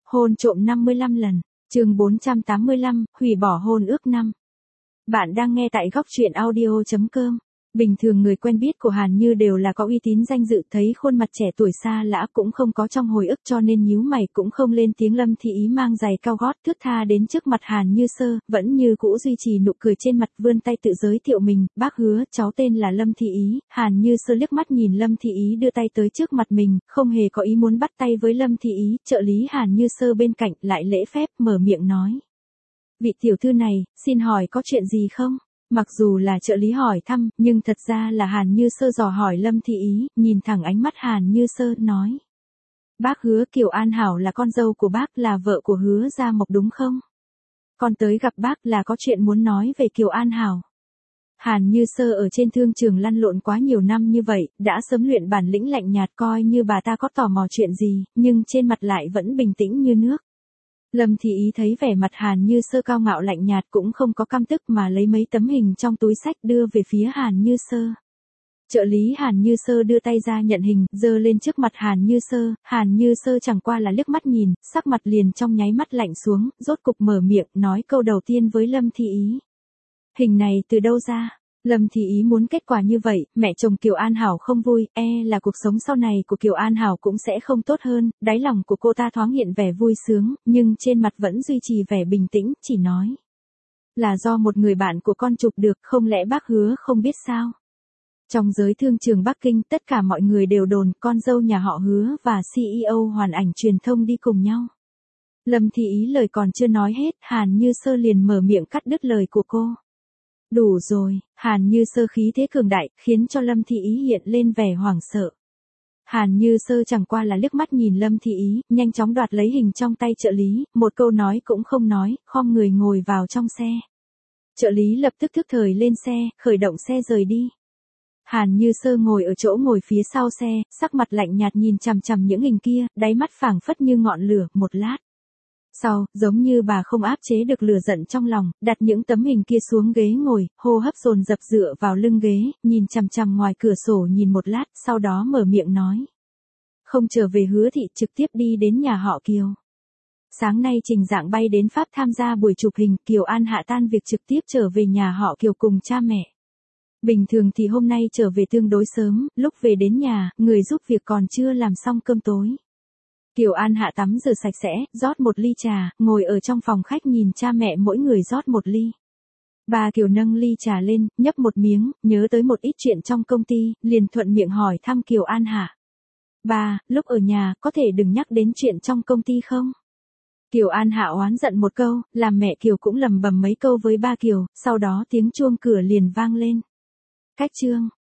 Hôn trộm 55 lần. Chương 485, hủy bỏ hôn ước năm. Bạn đang nghe tại góc truyện audio.com. Bình thường người quen biết của Hàn Như đều là có uy tín danh dự, thấy khuôn mặt trẻ tuổi xa lạ cũng không có trong hồi ức cho nên nhíu mày cũng không lên tiếng. Lâm Thị Ý mang giày cao gót thướt tha đến trước mặt Hàn Như Sơ, vẫn như cũ duy trì nụ cười trên mặt, vươn tay tự giới thiệu mình, bác Hứa, cháu tên là Lâm Thị Ý. Hàn Như Sơ liếc mắt nhìn Lâm Thị Ý đưa tay tới trước mặt mình, không hề có ý muốn bắt tay với Lâm Thị Ý. Trợ lý Hàn Như Sơ bên cạnh lại lễ phép mở miệng nói: vị tiểu thư này, xin hỏi có chuyện gì không? Mặc dù là trợ lý hỏi thăm, nhưng thật ra là Hàn Như Sơ dò hỏi Lâm Thị Ý, nhìn thẳng ánh mắt Hàn Như Sơ, nói: bác Hứa, Kiều An Hảo là con dâu của bác, là vợ của Hứa Gia Mộc đúng không? Con tới gặp bác là có chuyện muốn nói về Kiều An Hảo. Hàn Như Sơ ở trên thương trường lăn lộn quá nhiều năm như vậy, đã sớm luyện bản lĩnh lạnh nhạt, coi như bà ta có tò mò chuyện gì, nhưng trên mặt lại vẫn bình tĩnh như nước. Lâm Thị Ý thấy vẻ mặt Hàn Như Sơ cao ngạo lạnh nhạt cũng không có căm tức mà lấy mấy tấm hình trong túi xách đưa về phía Hàn Như Sơ. Trợ lý Hàn Như Sơ đưa tay ra nhận hình, giơ lên trước mặt Hàn Như Sơ. Hàn Như Sơ chẳng qua là liếc mắt nhìn, sắc mặt liền trong nháy mắt lạnh xuống, rốt cục mở miệng nói câu đầu tiên với Lâm Thị Ý: hình này từ đâu ra? Lâm Thị Ý muốn kết quả như vậy, mẹ chồng Kiều An Hảo không vui, là cuộc sống sau này của Kiều An Hảo cũng sẽ không tốt hơn. Đáy lòng của cô ta thoáng hiện vẻ vui sướng, nhưng trên mặt vẫn duy trì vẻ bình tĩnh, chỉ nói: là do một người bạn của con chụp được, không lẽ bác Hứa không biết sao? Trong giới thương trường Bắc Kinh, tất cả mọi người đều đồn con dâu nhà họ Hứa và CEO Hoàn Ảnh Truyền thông đi cùng nhau. Lâm Thị Ý lời còn chưa nói hết, Hàn Như Sơ liền mở miệng cắt đứt lời của cô. Đủ rồi. Hàn Như Sơ khí thế cường đại, khiến cho Lâm Thị Ý hiện lên vẻ hoảng sợ. Hàn Như Sơ chẳng qua là liếc mắt nhìn Lâm Thị Ý, nhanh chóng đoạt lấy hình trong tay trợ lý, một câu nói cũng không nói, khom người ngồi vào trong xe. Trợ lý lập tức thức thời lên xe, khởi động xe rời đi. Hàn Như Sơ ngồi ở chỗ ngồi phía sau xe, sắc mặt lạnh nhạt nhìn chằm chằm những hình kia, đáy mắt phảng phất như ngọn lửa. Một lát sau, giống như bà không áp chế được lửa giận trong lòng, đặt những tấm hình kia xuống ghế ngồi, hô hấp dồn dập dựa vào lưng ghế, nhìn chằm chằm ngoài cửa sổ nhìn một lát, sau đó mở miệng nói: không trở về Hứa thị, trực tiếp đi đến nhà họ Kiều. Sáng nay Trình Dạng bay đến Pháp tham gia buổi chụp hình, Kiều An Hạ tan việc trực tiếp trở về nhà họ Kiều cùng cha mẹ. Bình thường thì hôm nay trở về tương đối sớm, lúc về đến nhà, người giúp việc còn chưa làm xong cơm tối. Kiều An Hạ tắm rửa sạch sẽ, rót một ly trà, ngồi ở trong phòng khách nhìn cha mẹ mỗi người rót một ly. Bà Kiều nâng ly trà lên, nhấp một miếng, nhớ tới một ít chuyện trong công ty, liền thuận miệng hỏi thăm Kiều An Hạ: bà, lúc ở nhà, có thể đừng nhắc đến chuyện trong công ty không? Kiều An Hạ oán giận một câu, làm mẹ Kiều cũng lầm bầm mấy câu với ba Kiều, sau đó tiếng chuông cửa liền vang lên. Cách chương